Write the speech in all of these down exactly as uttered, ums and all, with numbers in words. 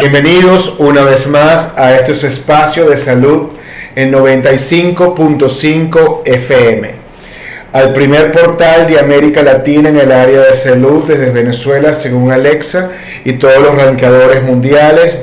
Bienvenidos una vez más a estos espacios de salud en noventa y cinco punto cinco F M, al primer portal de América Latina en el área de salud desde Venezuela según Alexa y todos los rankeadores mundiales,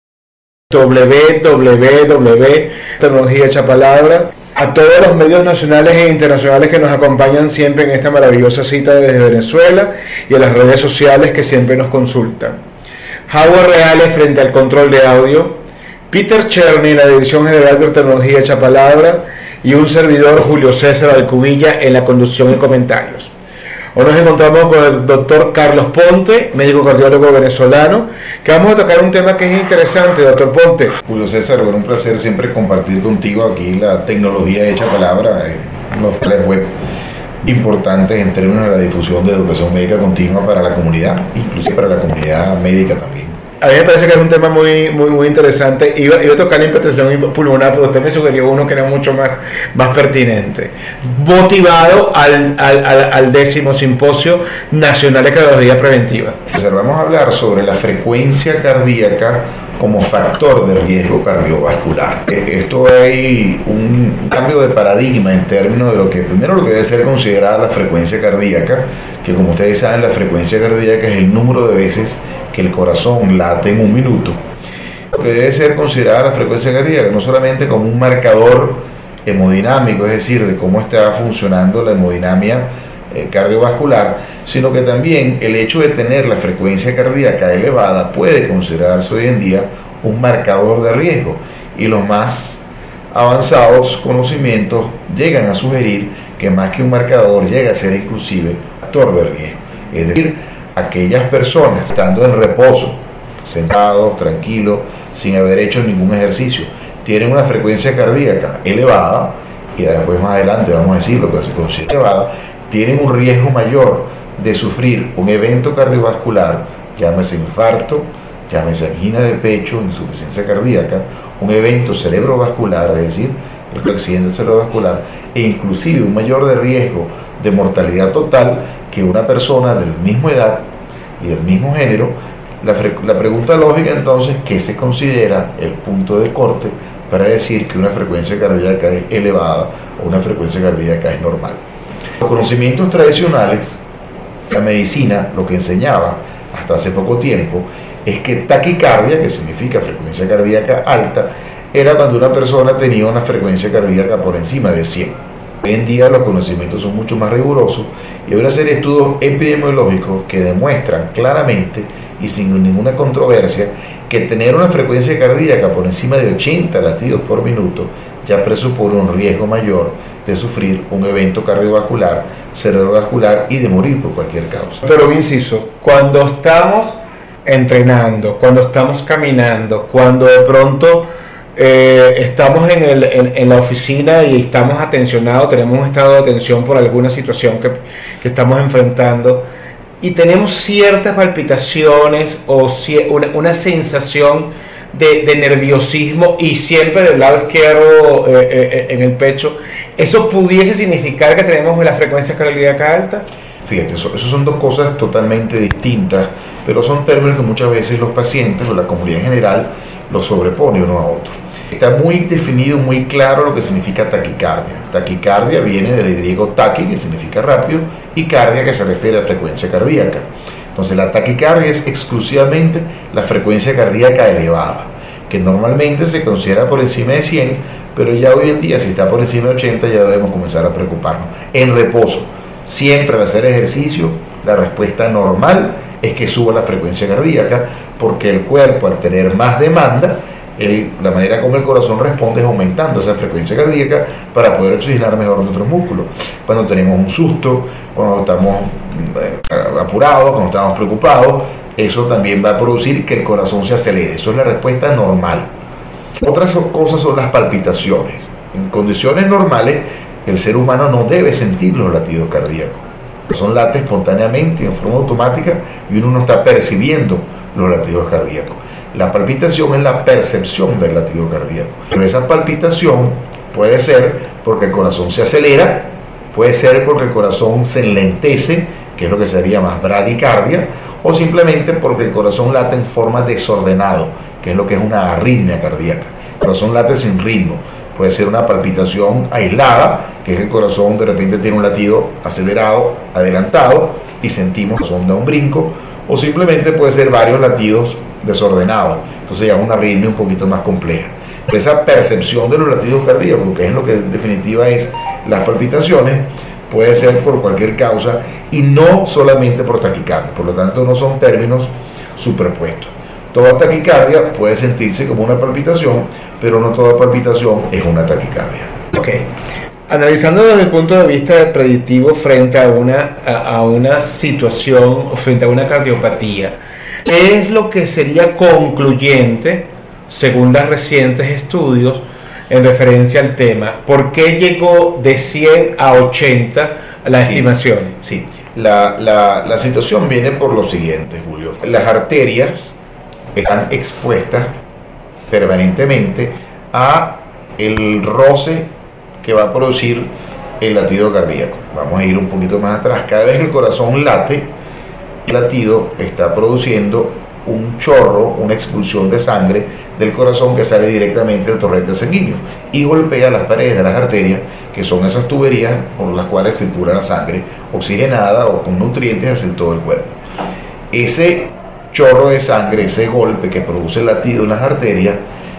doble u doble u doble u punto tecnología hecha palabra, a todos los medios nacionales e internacionales que nos acompañan siempre en esta maravillosa cita desde Venezuela y a las redes sociales que siempre nos consultan. Howard Reales frente al control de audio, Peter Cherny en la Dirección General de Tecnología hecha palabra y un servidor Julio César Alcubilla en la conducción y comentarios. Hoy nos encontramos con el doctor Carlos Ponte, médico cardiólogo venezolano, que vamos a tocar un tema que es interesante, doctor Ponte. Julio César, bueno, un placer siempre compartir contigo aquí la tecnología hecha palabra en los tres web importantes en términos de la difusión de educación médica continua para la comunidad, inclusive para la comunidad médica también. A mí me parece que es un tema muy muy muy interesante. Iba, iba a tocar la hipertensión pulmonar, pero usted me sugirió uno que era mucho más, más pertinente. Motivado al, al, al, al décimo simposio nacional de cardiología preventiva. Vamos a hablar sobre la frecuencia cardíaca como factor de riesgo cardiovascular. Esto hay un cambio de paradigma en términos de lo que primero lo que debe ser considerada la frecuencia cardíaca, que como ustedes saben la frecuencia cardíaca es el número de veces que el corazón late en un minuto. Lo que debe ser considerada la frecuencia cardíaca no solamente como un marcador hemodinámico, es decir, de cómo está funcionando la hemodinamia eh, cardiovascular, sino que también el hecho de tener la frecuencia cardíaca elevada puede considerarse hoy en día un marcador de riesgo, y los más avanzados conocimientos llegan a sugerir que más que un marcador llega a ser inclusive factor de riesgo, es decir, aquellas personas estando en reposo, sentados, tranquilos, sin haber hecho ningún ejercicio, tienen una frecuencia cardíaca elevada, y después más adelante vamos a decir lo que se considera elevada, tienen un riesgo mayor de sufrir un evento cardiovascular, llámese infarto, llámese angina de pecho, insuficiencia cardíaca, un evento cerebrovascular, es decir, el accidente cerebrovascular, e inclusive un mayor de riesgo de mortalidad total que una persona de la misma edad y del mismo género. La, la pregunta lógica entonces, ¿qué se considera el punto de corte para decir que una frecuencia cardíaca es elevada o una frecuencia cardíaca es normal? Los conocimientos tradicionales, la medicina lo que enseñaba hasta hace poco tiempo es que taquicardia, que significa frecuencia cardíaca alta, era cuando una persona tenía una frecuencia cardíaca por encima de cien. Hoy en día los conocimientos son mucho más rigurosos y hay una serie de estudios epidemiológicos que demuestran claramente y sin ninguna controversia que tener una frecuencia cardíaca por encima de ochenta latidos por minuto ya presupone un riesgo mayor de sufrir un evento cardiovascular, cerebrovascular y de morir por cualquier causa. Pero inciso, cuando estamos entrenando, cuando estamos caminando, cuando de pronto Eh, estamos en, el, en, en la oficina y estamos atencionados, tenemos un estado de atención por alguna situación que, que estamos enfrentando y tenemos ciertas palpitaciones o si, una, una sensación de, de nerviosismo y siempre del lado izquierdo eh, eh, en el pecho, ¿eso pudiese significar que tenemos la frecuencia cardíaca alta? Fíjate, eso, eso son dos cosas totalmente distintas, pero son términos que muchas veces los pacientes o la comunidad en general los sobrepone uno a otro. Está muy definido, muy claro lo que significa taquicardia. Taquicardia viene del griego taqui, que significa rápido, y cardia, que se refiere a frecuencia cardíaca. Entonces la taquicardia es exclusivamente la frecuencia cardíaca elevada, que normalmente se considera por encima de cien, pero ya hoy en día si está por encima de ochenta ya debemos comenzar a preocuparnos. En reposo, siempre al hacer ejercicio, la respuesta normal es que suba la frecuencia cardíaca, porque el cuerpo, al tener más demanda, el, la manera como el corazón responde es aumentando esa frecuencia cardíaca para poder oxigenar mejor nuestros músculos. Cuando tenemos un susto, cuando estamos eh, apurados, cuando estamos preocupados, eso también va a producir que el corazón se acelere. Eso es la respuesta normal. Otras cosas son las palpitaciones. En condiciones normales, el ser humano no debe sentir los latidos cardíacos. Son late espontáneamente, en forma automática, y uno no está percibiendo los latidos cardíacos. La palpitación es la percepción del latido cardíaco. Pero esa palpitación puede ser porque el corazón se acelera, puede ser porque el corazón se enlentece, que es lo que sería más bradicardia, o simplemente porque el corazón late en forma desordenado, que es lo que es una arritmia cardíaca. El corazón late sin ritmo. Puede ser una palpitación aislada, que es el corazón de repente tiene un latido acelerado, adelantado, y sentimos que el corazón da un brinco, o simplemente puede ser varios latidos desordenados. Entonces ya es una arritmia un poquito más compleja. Pero esa percepción de los latidos cardíacos, que es lo que en definitiva es las palpitaciones, puede ser por cualquier causa y no solamente por taquicardia. Por lo tanto, no son términos superpuestos. Toda taquicardia puede sentirse como una palpitación, pero no toda palpitación es una taquicardia. Ok. Analizando desde el punto de vista predictivo frente a una, a, a una situación o frente a una cardiopatía, ¿qué es lo que sería concluyente, según los recientes estudios, en referencia al tema? ¿Por qué llegó de cien a ochenta la sí, estimación? Sí, la, la, la situación viene por lo siguiente, Julio. Las arterias están expuestas permanentemente a el roce que va a producir el latido cardíaco. Vamos a ir un poquito más atrás. Cada vez que el corazón late, el latido está produciendo un chorro, una expulsión de sangre del corazón que sale directamente del torrente sanguíneo y golpea las paredes de las arterias, que son esas tuberías por las cuales circula la sangre oxigenada o con nutrientes hacia todo el cuerpo. Ese chorro de sangre, ese golpe que produce el latido en las arterias,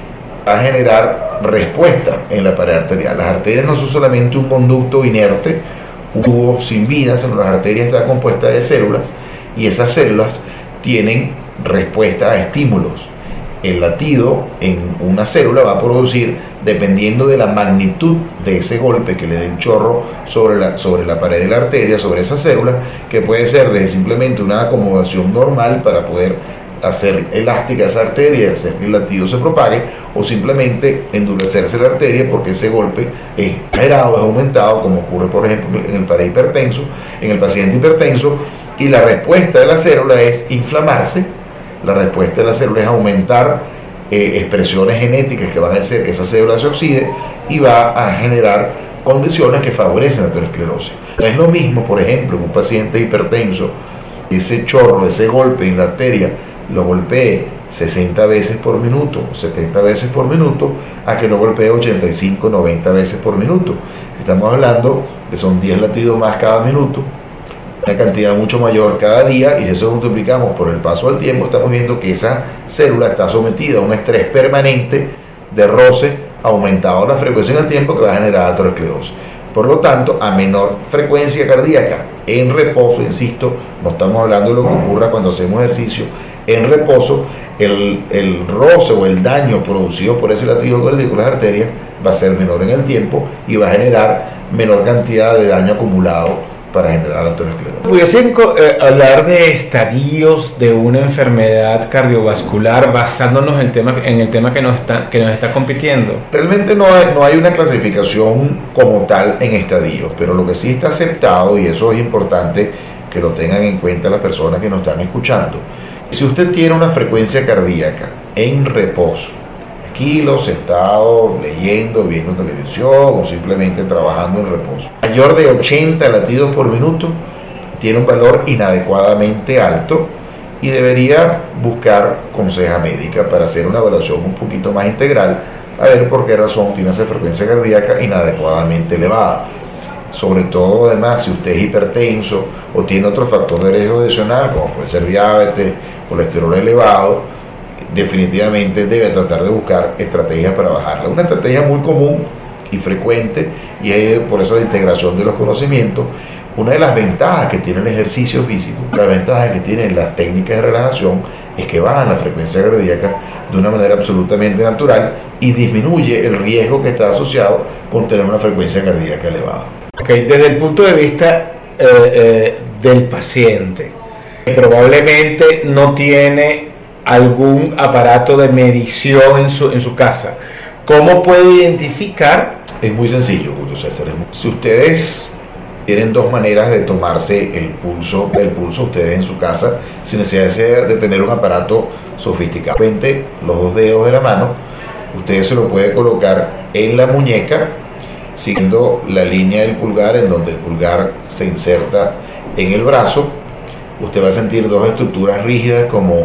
va a generar respuesta en la pared arterial. Las arterias no son solamente un conducto inerte, un tubo sin vida, sino las arterias están compuestas de células, y esas células tienen respuesta a estímulos. El latido en una célula va a producir, dependiendo de la magnitud de ese golpe que le dé el chorro sobre la, sobre la pared de la arteria, sobre esa célula, que puede ser desde simplemente una acomodación normal para poder hacer elástica esa arteria y hacer que el latido se propague, o simplemente endurecerse la arteria porque ese golpe es exagerado, es aumentado, como ocurre por ejemplo en el paciente hipertenso, en el paciente hipertenso, y la respuesta de la célula es inflamarse. La respuesta de la célula es aumentar eh, expresiones genéticas que van a hacer que esa célula se oxide y va a generar condiciones que favorecen la aterosclerosis. No es lo mismo, por ejemplo, en un paciente hipertenso, ese chorro, ese golpe en la arteria lo golpee sesenta veces por minuto, setenta veces por minuto, a que lo golpee ochenta y cinco, noventa veces por minuto. Estamos hablando que son diez latidos más cada minuto, una cantidad mucho mayor cada día, y si eso multiplicamos por el paso del tiempo, estamos viendo que esa célula está sometida a un estrés permanente de roce aumentado a la frecuencia en el tiempo, que va a generar aterosclerosis. Por lo tanto, a menor frecuencia cardíaca en reposo, insisto, no estamos hablando de lo que ocurra cuando hacemos ejercicio, en reposo, el, el roce o el daño producido por ese latido cardíaco en las arterias va a ser menor en el tiempo y va a generar menor cantidad de daño acumulado para generar la aterosclerosis. ¿Pudiesen eh, hablar de estadios de una enfermedad cardiovascular basándonos en el tema, en el tema que, nos está, que nos está compitiendo? Realmente no hay, no hay una clasificación como tal en estadios, pero lo que sí está aceptado, y eso es importante que lo tengan en cuenta las personas que nos están escuchando, si usted tiene una frecuencia cardíaca en reposo, tranquilo, sentado, leyendo, viendo televisión o simplemente trabajando en reposo, mayor de ochenta latidos por minuto, tiene un valor inadecuadamente alto y debería buscar conseja médica para hacer una evaluación un poquito más integral, a ver por qué razón tiene esa frecuencia cardíaca inadecuadamente elevada. Sobre todo, además, si usted es hipertenso o tiene otro factor de riesgo adicional, como puede ser diabetes, colesterol elevado, definitivamente debe tratar de buscar estrategias para bajarla. Una estrategia muy común y frecuente, y es por eso la integración de los conocimientos. Una de las ventajas que tiene el ejercicio físico, la ventaja que tienen las técnicas de relajación, es que bajan la frecuencia cardíaca de una manera absolutamente natural y disminuye el riesgo que está asociado con tener una frecuencia cardíaca elevada. Okay, desde el punto de vista eh, eh, del paciente, probablemente no tiene algún aparato de medición en su, en su casa, ¿cómo puede identificar? Es muy sencillo, Julio César. Si ustedes tienen dos maneras de tomarse el pulso, el pulso ustedes en su casa, sin necesidad de tener un aparato sofisticado. Los dos dedos de la mano, ustedes se lo pueden colocar en la muñeca, siguiendo la línea del pulgar, en donde el pulgar se inserta en el brazo. Usted va a sentir dos estructuras rígidas como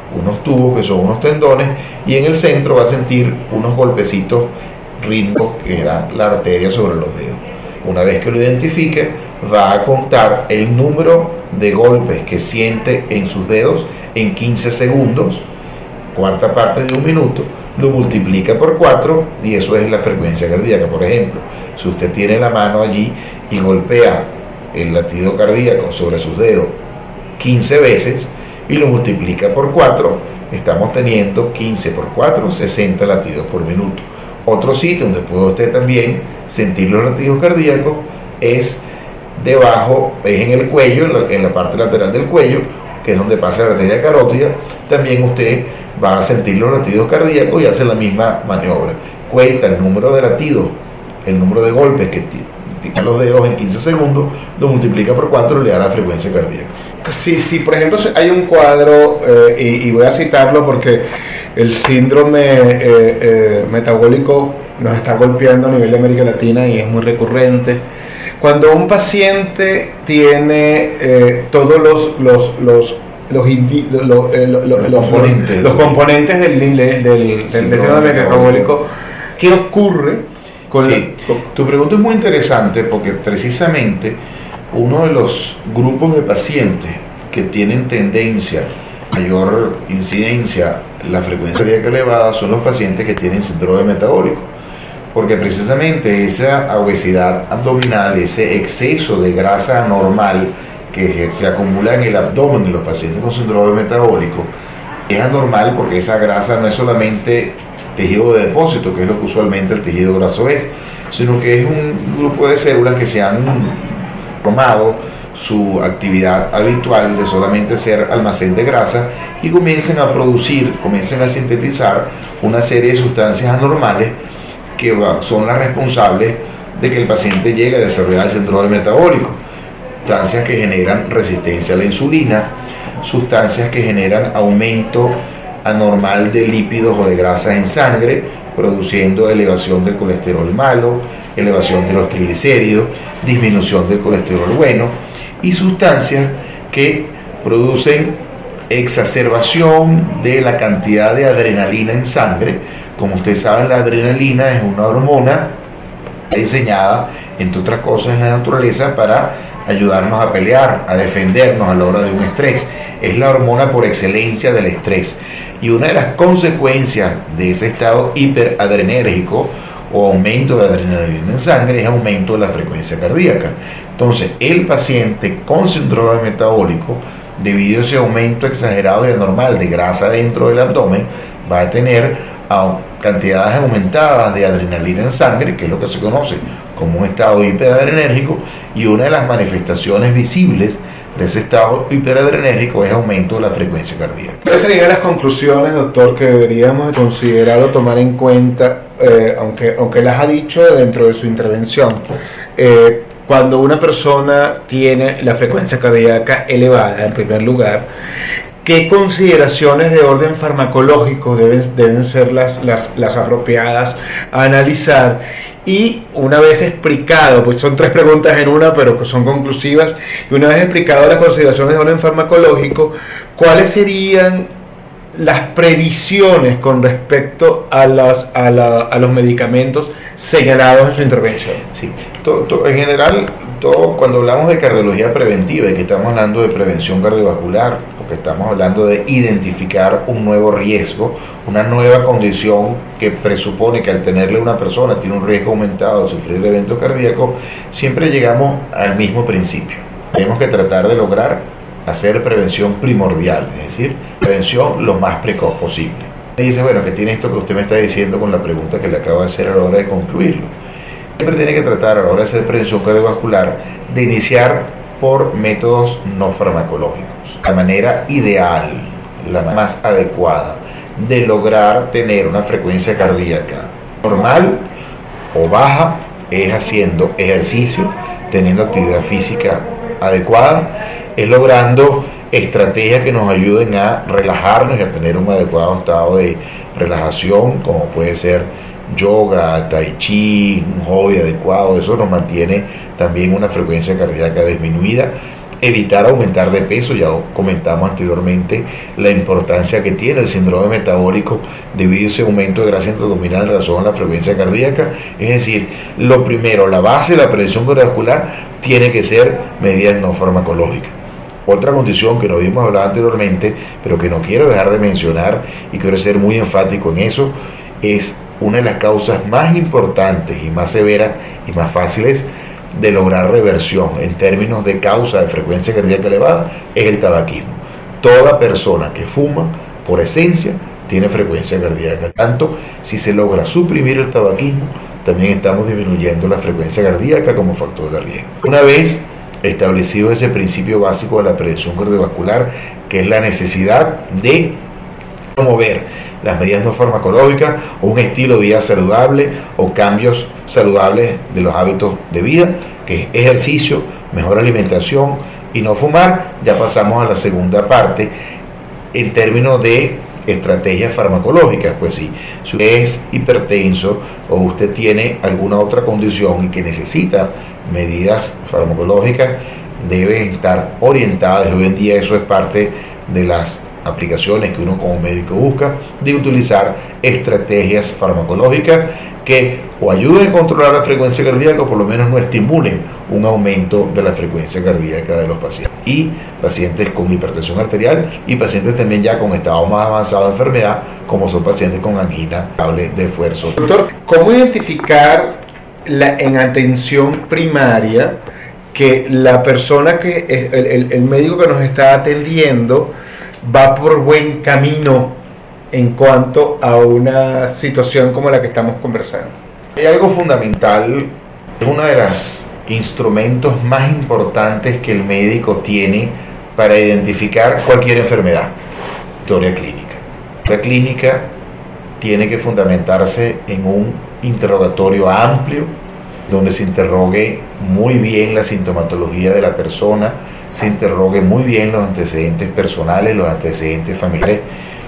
unos tubos que son unos tendones, y en el centro va a sentir unos golpecitos rítmicos que da la arteria sobre los dedos. Una vez que lo identifique, va a contar el número de golpes que siente en sus dedos en quince segundos, cuarta parte de un minuto, lo multiplica por cuatro y eso es la frecuencia cardíaca. Por ejemplo, si usted tiene la mano allí y golpea el latido cardíaco sobre sus dedos quince veces y lo multiplica por cuatro, estamos teniendo quince por cuatro, sesenta latidos por minuto. Otro sitio donde puede usted también sentir los latidos cardíacos es debajo, es en el cuello, en la, en la parte lateral del cuello, que es donde pasa la arteria carótida. También usted va a sentir los latidos cardíacos y hace la misma maniobra. Cuenta el número de latidos, el número de golpes que tienen los dedos en quince segundos, lo multiplica por cuatro y le da la frecuencia cardíaca. Sí, sí, por ejemplo, hay un cuadro, eh, y, y voy a citarlo porque el síndrome eh, eh, metabólico nos está golpeando a nivel de América Latina y es muy recurrente. Cuando un paciente tiene eh, todos los los los los, indi, los, los, eh, los, los, los componentes, los componentes del, del, del, del síndrome metabólico, ¿qué ocurre con sí, la, con... Tu pregunta es muy interesante porque precisamente uno de los grupos de pacientes que tienen tendencia, mayor incidencia, la frecuencia cardíaca elevada, son los pacientes que tienen síndrome metabólico, porque precisamente esa obesidad abdominal, ese exceso de grasa anormal que se acumula en el abdomen de los pacientes con síndrome metabólico, es anormal porque esa grasa no es solamente tejido de depósito, que es lo que usualmente el tejido graso es, sino que es un grupo de células que se han formado su actividad habitual de solamente ser almacén de grasa y comiencen a producir, comiencen a sintetizar una serie de sustancias anormales que son las responsables de que el paciente llegue a desarrollar el síndrome metabólico. Sustancias que generan resistencia a la insulina, sustancias que generan aumento anormal de lípidos o de grasas en sangre, produciendo elevación del colesterol malo, elevación de los triglicéridos, disminución del colesterol bueno, y sustancias que producen exacerbación de la cantidad de adrenalina en sangre. Como ustedes saben, la adrenalina es una hormona diseñada, entre otras cosas, en la naturaleza para ayudarnos a pelear, a defendernos a la hora de un estrés. Es la hormona por excelencia del estrés. Y una de las consecuencias de ese estado hiperadrenérgico o aumento de adrenalina en sangre es aumento de la frecuencia cardíaca. Entonces, el paciente con síndrome metabólico, debido a ese aumento exagerado y anormal de grasa dentro del abdomen, va a tener cantidades aumentadas de adrenalina en sangre, que es lo que se conoce como un estado hiperadrenérgico, y una de las manifestaciones visibles de ese estado hiperadrenérgico es aumento de la frecuencia cardíaca. ¿Cuáles serían las conclusiones, doctor, que deberíamos considerar o tomar en cuenta, eh, aunque, aunque las ha dicho dentro de su intervención, eh, cuando una persona tiene la frecuencia cardíaca elevada, en primer lugar? ¿Qué consideraciones de orden farmacológico deben, deben ser las, las, las apropiadas a analizar? Y una vez explicado, pues son tres preguntas en una, pero que son conclusivas, y una vez explicado las consideraciones de orden farmacológico, ¿cuáles serían las previsiones con respecto a, las, a, la, a los medicamentos señalados en su intervención? Sí, todo, todo, en general, todo, cuando hablamos de cardiología preventiva y que estamos hablando de prevención cardiovascular, porque estamos hablando de identificar un nuevo riesgo, una nueva condición que presupone que al tenerle una persona tiene un riesgo aumentado de sufrir eventos cardíacos, siempre llegamos al mismo principio. Tenemos que tratar de lograr hacer prevención primordial, es decir, prevención lo más precoz posible. Me dice, bueno, ¿qué tiene esto que usted me está diciendo con la pregunta que le acabo de hacer a la hora de concluirlo? Siempre tiene que tratar a la hora de hacer prevención cardiovascular de iniciar por métodos no farmacológicos. La manera ideal, la más adecuada de lograr tener una frecuencia cardíaca normal o baja es haciendo ejercicio, teniendo actividad física adecuada, es logrando estrategias que nos ayuden a relajarnos y a tener un adecuado estado de relajación, como puede ser yoga, tai chi, un hobby adecuado. Eso nos mantiene también una frecuencia cardíaca disminuida. evitar aumentar de peso. Ya comentamos anteriormente la importancia que tiene el síndrome metabólico debido a ese aumento de grasa intraabdominal en relación a la frecuencia cardíaca. Es decir, lo primero, la base de la prevención cardiovascular tiene que ser medidas no farmacológicas. Otra condición que no habíamos hablado anteriormente, pero que no quiero dejar de mencionar y quiero ser muy enfático en eso, es una de las causas más importantes y más severas y más fáciles de lograr reversión en términos de causa de frecuencia cardíaca elevada, es el tabaquismo. Toda persona que fuma, por esencia, tiene frecuencia cardíaca. Tanto, si se logra suprimir el tabaquismo, también estamos disminuyendo la frecuencia cardíaca como factor de riesgo. Una vez establecido ese principio básico de la prevención cardiovascular, que es la necesidad de promover las medidas no farmacológicas o un estilo de vida saludable o cambios saludables de los hábitos de vida, que es ejercicio, mejor alimentación y no fumar, ya pasamos a la segunda parte en términos de estrategias farmacológicas. Pues sí, si usted es hipertenso o usted tiene alguna otra condición y que necesita medidas farmacológicas, deben estar orientadas. Hoy en día eso es parte de las aplicaciones que uno como médico busca, de utilizar estrategias farmacológicas que o ayuden a controlar la frecuencia cardíaca o por lo menos no estimulen un aumento de la frecuencia cardíaca de los pacientes. Y pacientes con hipertensión arterial y pacientes también ya con estado más avanzado de enfermedad, como son pacientes con angina de esfuerzo. Doctor, ¿cómo identificar la, en atención primaria que la persona que el, el, el médico que nos está atendiendo va por buen camino en cuanto a una situación como la que estamos conversando? Hay algo fundamental, es uno de los instrumentos más importantes que el médico tiene para identificar cualquier enfermedad: historia clínica. La historia clínica tiene que fundamentarse en un interrogatorio amplio, donde se interrogue muy bien la sintomatología de la persona, se interrogue muy bien los antecedentes personales, los antecedentes familiares.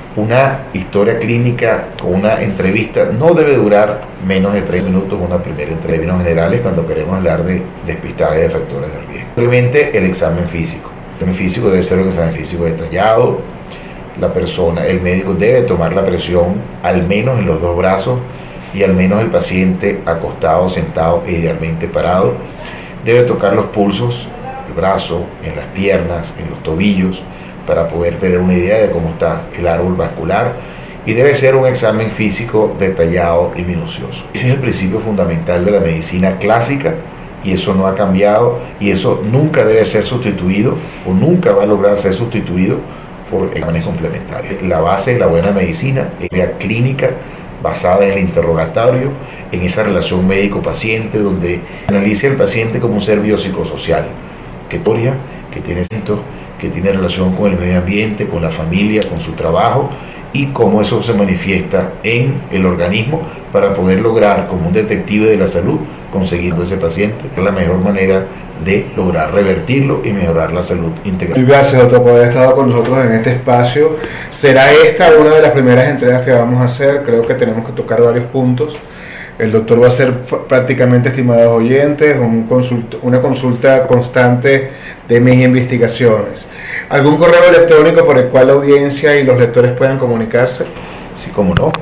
Una historia clínica con una entrevista no debe durar menos de tres minutos, una primera en términos generales, cuando queremos hablar de despistaje de factores de riesgo. Simplemente el examen físico. El examen físico debe ser un examen físico detallado. La persona, el médico debe tomar la presión al menos en los dos brazos y al menos el paciente acostado, sentado e idealmente parado. Debe tocar los pulsos, el brazo, en las piernas, en los tobillos, para poder tener una idea de cómo está el árbol vascular, y debe ser un examen físico detallado y minucioso. Ese es el principio fundamental de la medicina clásica, y eso no ha cambiado, y eso nunca debe ser sustituido o nunca va a lograr ser sustituido por exámenes complementarios. La base de la buena medicina es la clínica basada en el interrogatorio, en esa relación médico-paciente, donde analiza al paciente como un ser biopsicosocial, que historia, que tiene sentido, que tiene relación con el medio ambiente, con la familia, con su trabajo, y cómo eso se manifiesta en el organismo para poder lograr, como un detective de la salud, conseguir a ese paciente. Es la mejor manera de lograr revertirlo y mejorar la salud integral. Gracias, doctor, por haber estado con nosotros en este espacio. Será esta una de las primeras entregas que vamos a hacer. Creo que tenemos que tocar varios puntos. El doctor va a ser prácticamente, estimados oyentes, un consult- una consulta constante de mis investigaciones. ¿Algún correo electrónico por el cual la audiencia y los lectores puedan comunicarse? Sí, como no.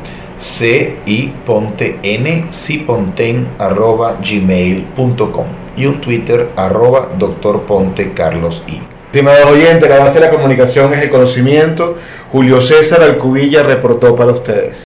ciponten, ciponten arroba gmail punto com y un Twitter arroba doctor Ponte Carlos I. Estimados oyentes, la base de la comunicación es el conocimiento. Julio César Alcubilla reportó para ustedes.